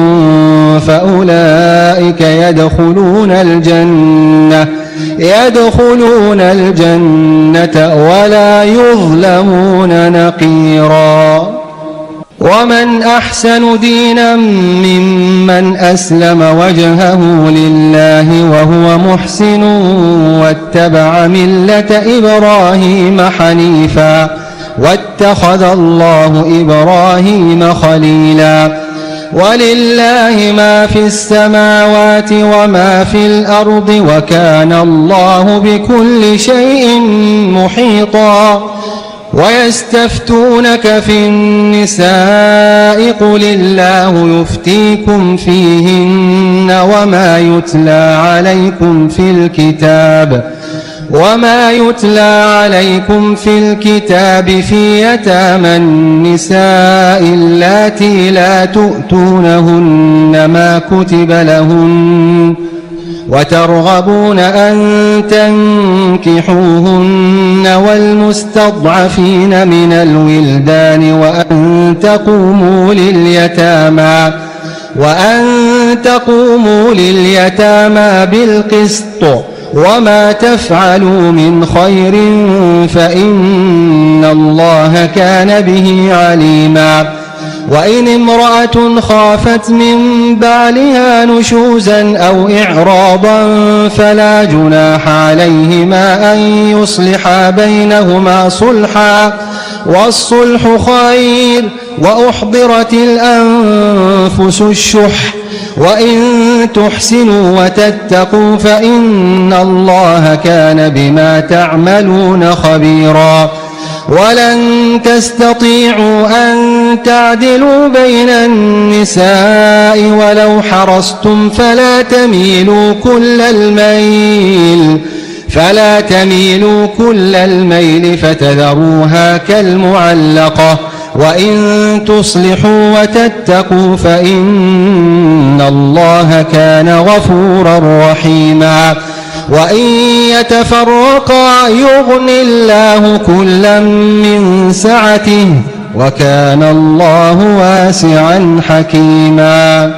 Speaker 3: فأولئك يدخلون الجنة يدخلون الجنة ولا يظلمون نقيرا. ومن أحسن دينا ممن أسلم وجهه لله وهو محسن واتبع ملة إبراهيم حنيفا واتخذ الله إبراهيم خليلا. ولله ما في السماوات وما في الأرض وكان الله بكل شيء محيطا. ويستفتونك في النساء قل الله يفتيكم فيهن وما يتلى عليكم في الكتاب وما يتلى عليكم في الكتاب في يتامى النساء اللاتي لا تؤتونهن ما كتب لهن وترغبون أن تنكحوهن والمستضعفين من الولدان وأن تقوموا لليتامى وأن تقوموا لليتامى بالقسط وما تفعلوا من خير فإن الله كان به عليما. وإن امرأة خافت من بعلها نشوزا أو إعراضا فلا جناح عليهما أن يصلحا بينهما صلحا والصلح خير. وأحضرت الأنفس الشح وإن تحسنوا وتتقوا فإن الله كان بما تعملون خبيرا. ولن تستطيعوا أن تعدلوا بين النساء ولو حرصتم فلا تميلوا كل الميل فلا تميلوا كل الميل فتذروها كالمعلقة. وإن تصلحوا وتتقوا فإن الله كان غفورا رحيما. وإن يتفرقا يغن الله كلا من سعته وكان الله واسعا حكيما.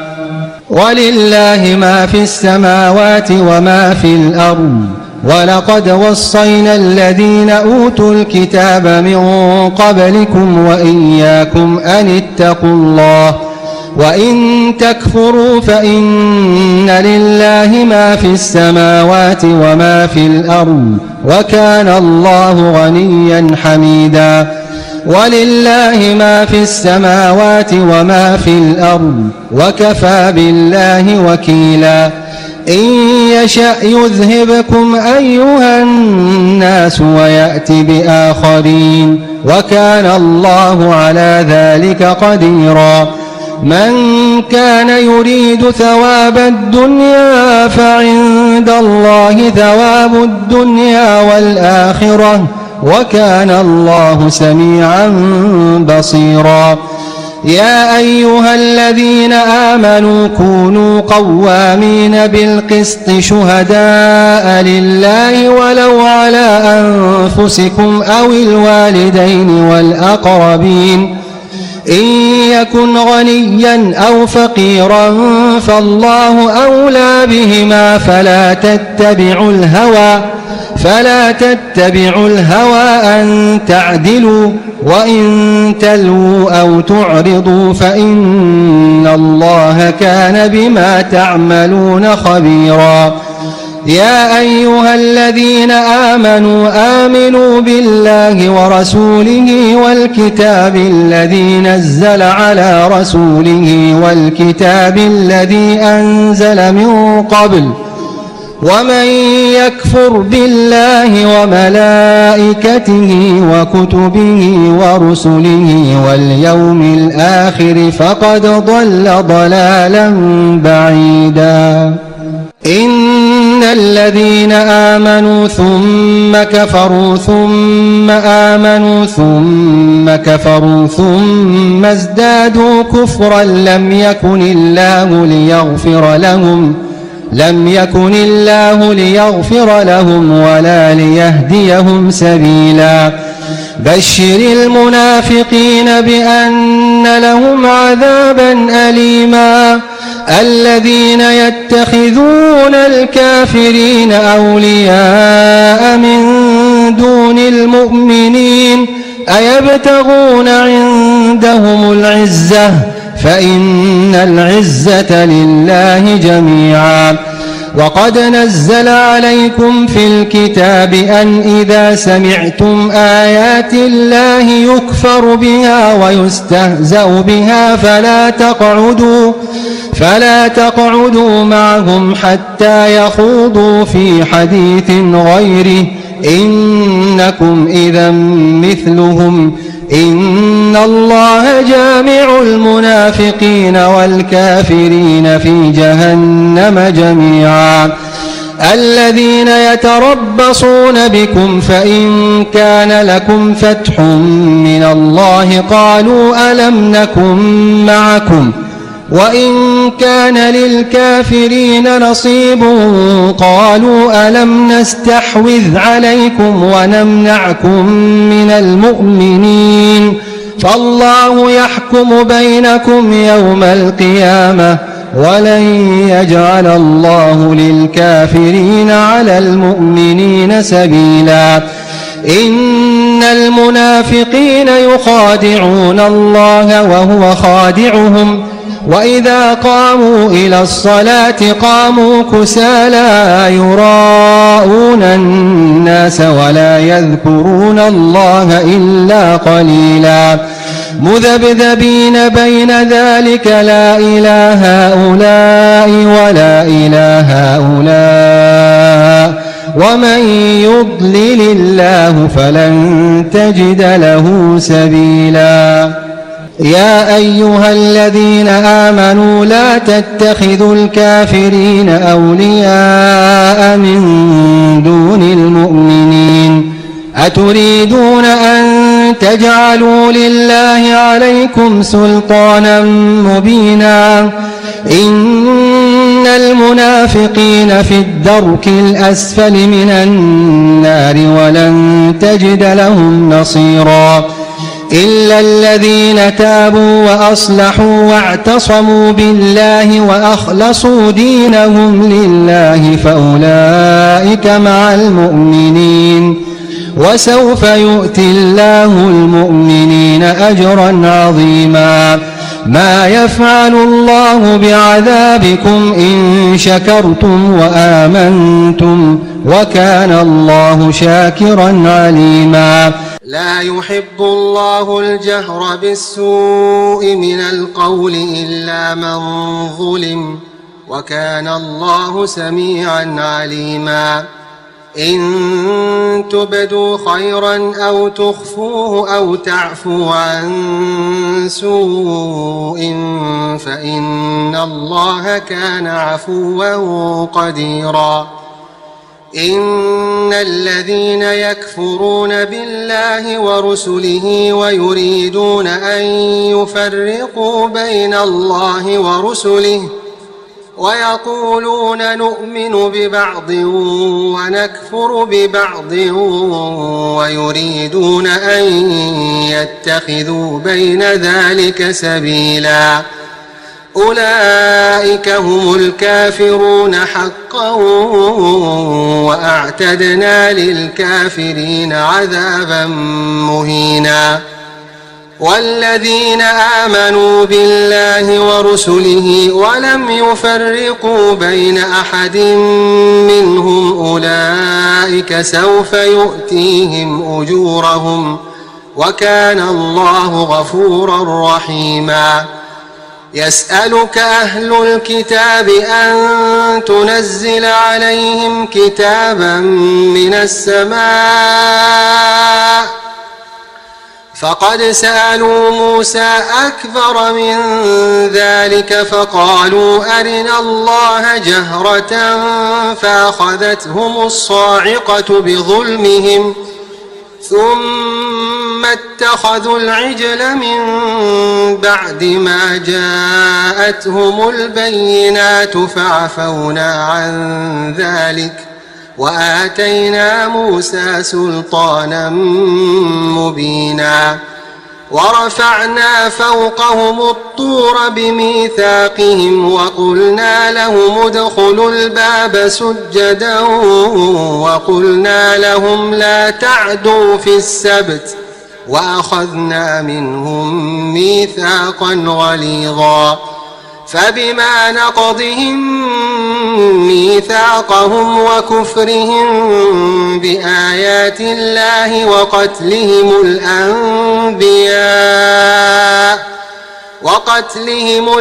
Speaker 3: ولله ما في السماوات وما في الأرض ولقد وصينا الذين أوتوا الكتاب من قبلكم وإياكم أن اتقوا الله وإن تكفروا فإن لله ما في السماوات وما في الأرض وكان الله غنيا حميدا. ولله ما في السماوات وما في الأرض وكفى بالله وكيلا. إن يشأ يذهبكم أيها الناس ويأت بآخرين وكان الله على ذلك قديرا. من كان يريد ثواب الدنيا فعند الله ثواب الدنيا والآخرة وكان الله سميعا بصيرا. يا أيها الذين آمنوا كونوا قوامين بالقسط شهداء لله ولو على أنفسكم أو الوالدين والأقربين إن يكن غنيا أو فقيرا فالله أولى بهما فلا تتبعوا الهوى فلا تتبعوا الهوى أن تعدلوا وإن تلووا أو تعرضوا فإن الله كان بما تعملون خبيرا. يا أيها الذين آمنوا آمنوا بالله ورسوله والكتاب الذي نزل على رسوله والكتاب الذي أنزل من قبل ومن يكفر بالله وملائكته وكتبه ورسله واليوم الآخر فقد ضل ضلالا بعيدا. إن الذين آمنوا ثم كفروا ثم آمنوا ثم كفروا ثم ازدادوا كفرا لم يكن الله ليغفر لهم لم يكن الله ليغفر لهم ولا ليهديهم سبيلا. بشر المنافقين بأن لهم عذابا أليما. الذين يتخذون الكافرين أولياء من دون المؤمنين أيبتغون عندهم العزة فإن العزة لله جميعا. وقد نزل عليكم في الكتاب أن إذا سمعتم آيات الله يكفر بها ويستهزأ بها فلا تقعدوا فلا تقعدوا معهم حتى يخوضوا في حديث غيره إنكم إذا مثلهم إن الله جامع المنافقين والكافرين في جهنم جميعا. الذين يتربصون بكم فإن كان لكم فتح من الله قالوا ألم نكن معكم وإن كان للكافرين نصيب قالوا ألم نستحوذ عليكم ونمنعكم من المؤمنين فالله يحكم بينكم يوم القيامة ولن يجعل الله للكافرين على المؤمنين سبيلا. إن المنافقين يخادعون الله وهو خادعهم وإذا قاموا إلى الصلاة قاموا كسالى يراءون الناس ولا يذكرون الله إلا قليلا. مذبذبين بين ذلك لا إله هؤلاء ولا إله هؤلاء ومن يضلل الله فلن تجد له سبيلا. يا أيها الذين آمنوا لا تتخذوا الكافرين أولياء من دون المؤمنين أتريدون أن تجعلوا لله عليكم سلطانا مبينا إن المنافقين في الدرك الأسفل من النار ولن تجد لهم نصيرا. إلا الذين تابوا وأصلحوا واعتصموا بالله وأخلصوا دينهم لله فأولئك مع المؤمنين وسوف يؤتي الله المؤمنين أجرا عظيما. ما يفعل الله بعذابكم إن شكرتم وآمنتم وكان الله شاكرا عليما.
Speaker 2: لا يحب الله الجهر بالسوء من القول إلا من ظلم وكان الله سميعا عليما. إن تبدوا خيرا أو تخفوه أو تعفو عن سوء فإن الله كان عفوا قديرا. إن الذين يكفرون بالله ورسله ويريدون أن يفرقوا بين الله ورسله ويقولون نؤمن ببعض ونكفر ببعض ويريدون أن يتخذوا بين ذلك سبيلا أولئك هم الكافرون حقا وأعتدنا للكافرين عذابا مهينا. والذين آمنوا بالله ورسله ولم يفرقوا بين أحد منهم أولئك سوف يؤتيهم أجورهم وكان الله غفورا رحيما. يسألك أهل الكتاب أن تنزل عليهم كتابا من السماء فقد سألوا موسى أكبر من ذلك فقالوا أرنا الله جهرة فأخذتهم الصاعقة بظلمهم ثم اتخذوا العجل من بعد ما جاءتهم البينات فعفونا عن ذلك وآتينا موسى سلطانا مبينا. ورفعنا فوقهم الطور بميثاقهم وقلنا لهم ادخلوا الباب سجدا وقلنا لهم لا تعدوا في السبت وأخذنا منهم ميثاقا غليظا. فبما نقضهم ميثاقهم وكفرهم بآيات الله وقتلهم الأنبياء وقتلهم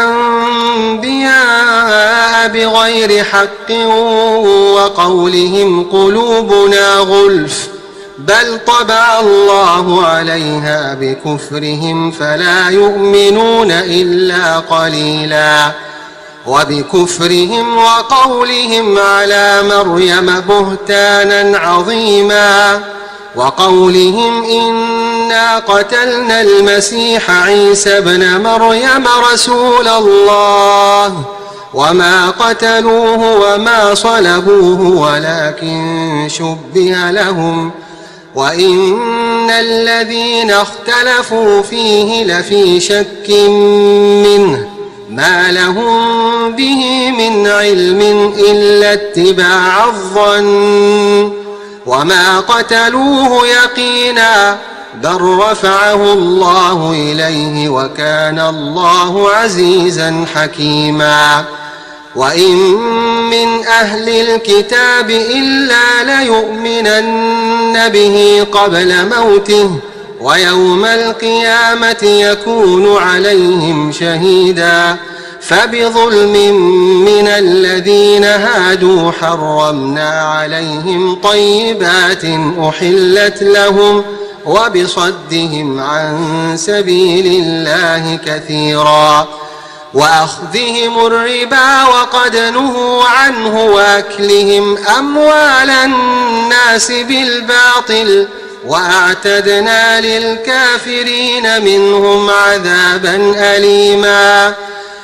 Speaker 2: الأنبياء بغير حق وقولهم قلوبنا غلف بل طبع الله عليها بكفرهم فلا يؤمنون إلا قليلا. وبكفرهم وقولهم على مريم بهتانا عظيما وقولهم إنا قتلنا المسيح عيسى ابن مريم رسول الله وما قتلوه وما صلبوه ولكن شبه لهم وإن الذين اختلفوا فيه لفي شك منه ما لهم به من علم إلا اتباع الظن وما قتلوه يقينا بل رفعه الله إليه وكان الله عزيزا حكيما. وإن من أهل الكتاب إلا ليؤمنن به قبل موته ويوم القيامة يكون عليهم شهيدا. فبظلم من الذين هادوا حرمنا عليهم طيبات أحلت لهم وبصدهم عن سبيل الله كثيرا وأخذهم الربا وقد نهوا عنه وأكلهم أموال الناس بالباطل وأعتدنا للكافرين منهم عذابا أليما.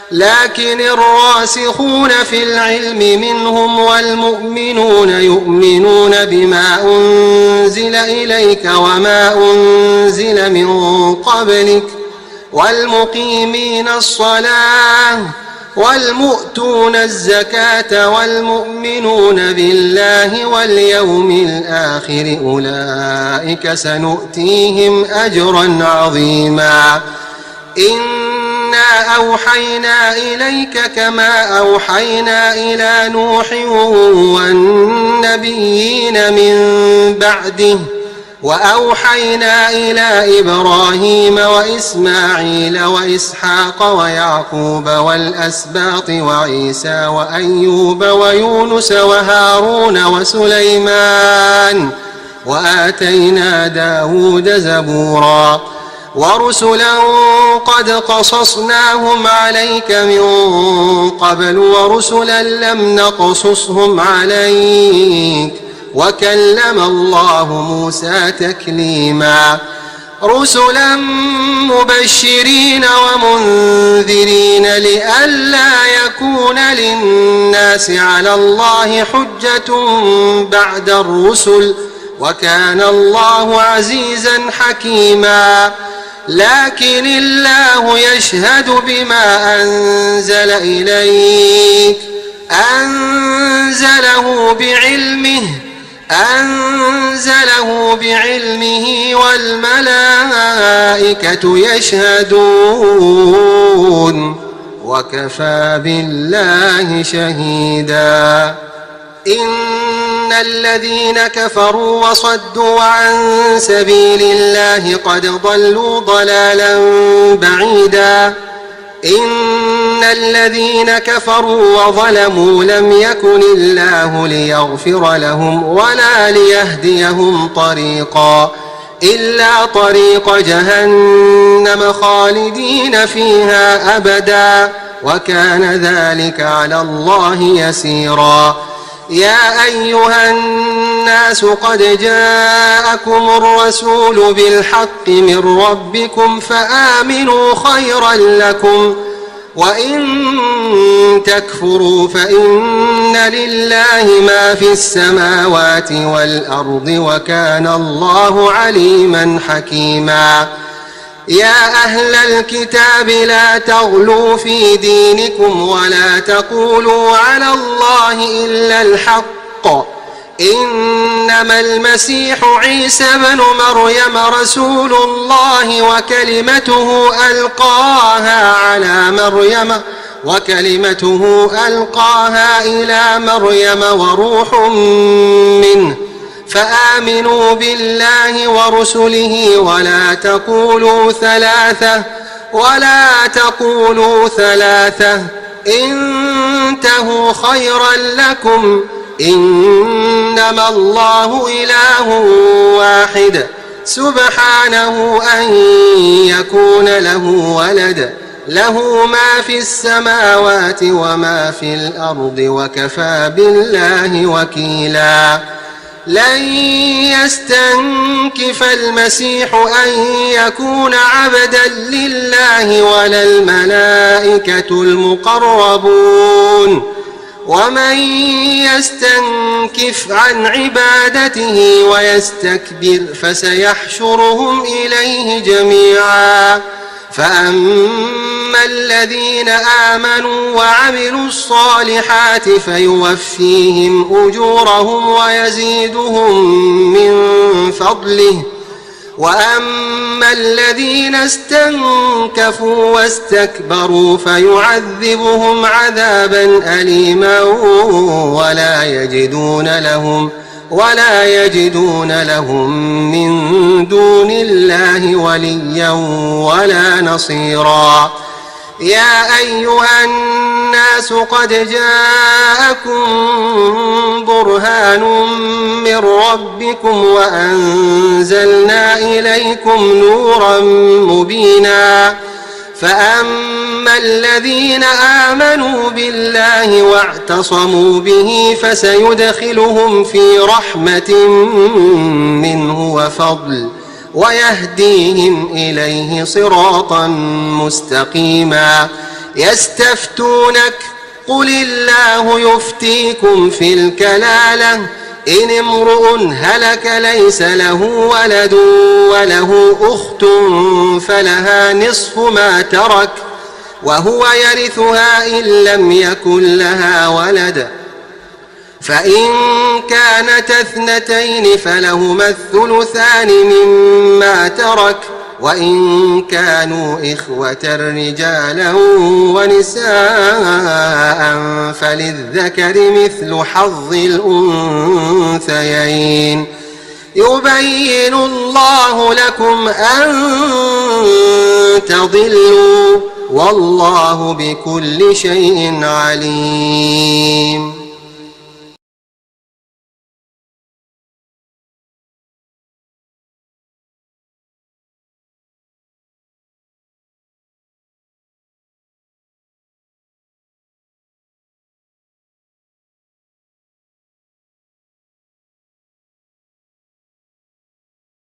Speaker 2: لكن الراسخون في العلم منهم والمؤمنون يؤمنون بما أنزل إليك وما أنزل من قبلك والمقيمين الصلاة والمؤتون الزكاة والمؤمنون بالله واليوم الآخر أولئك سنؤتيهم أجرا عظيما. إنا أوحينا إليك كما أوحينا إلى نوح والنبيين من بعده وأوحينا إلى إبراهيم وإسماعيل وإسحاق ويعقوب والأسباط وعيسى وأيوب ويونس وهارون وسليمان وآتينا داود زبورا ورسلا قد قصصناهم عليك من قبل ورسلا لم نقصصهم عليك وكلم الله موسى تكليما. رسلا مبشرين ومنذرين لئلا يكون للناس على الله حجة بعد الرسل وكان الله عزيزا حكيما. لكن الله يشهد بما أنزل إليك أنزله بعلمه أنزله بعلمه والملائكة يشهدون وكفى بالله شهيدا. إن الذين كفروا وصدوا عن سبيل الله قد ضلوا ضلالا بعيدا. إن الذين كفروا وظلموا لم يكن الله ليغفر لهم ولا ليهديهم طريقا إلا طريق جهنم خالدين فيها أبدا وكان ذلك على الله يسيرا. يا أيها الناس قد جاءكم الرسول بالحق من ربكم فآمنوا خيرا لكم وإن تكفروا فإن لله ما في السماوات والأرض وكان الله عليما حكيما. يا أهل الكتاب لا تغلوا في دينكم ولا تقولوا على الله إلا الحق إنما المسيح عيسى بن مريم رسول الله وكلمته ألقاها على مريم وكلمته ألقاها إلى مريم وروح منه فآمنوا بالله ورسله ولا تقولوا ثلاثة ولا تقولوا ثلاثة انتهوا خيرا لكم إنما الله إله واحد سبحانه أن يكون له ولد له ما في السماوات وما في الأرض وكفى بالله وكيلا. لن يستنكف المسيح أن يكون عبدا لله ولا الملائكة المقربون ومن يستنكف عن عبادته ويستكبر فسيحشرهم إليه جميعا. فأما الذين آمنوا وعملوا الصالحات فيوفيهم أجورهم ويزيدهم من فضله وأما الذين استنكفوا واستكبروا فيعذبهم عذابا أليما ولا يجدون لهم ولا يجدون لهم من دون الله وليا ولا نصيرا. يا أيها الناس قد جاءكم برهان من ربكم وأنزلنا إليكم نورا مبينا. فأما الذين آمنوا بالله واعتصموا به فسيدخلهم في رحمة منه وفضل ويهديهم إليه صراطا مستقيما. يستفتونك قل الله يفتيكم في الكلالة إن امرؤ هلك ليس له ولد وله أخت فلها نصف ما ترك وهو يرثها إن لم يكن لها ولد فإن كانت اثنتين فلهما الثلثان مما ترك وإن كانوا إخوة رجالا ونساء فللذكر مثل حظ الأنثيين يبين الله لكم أن تضلوا والله بكل شيء عليم.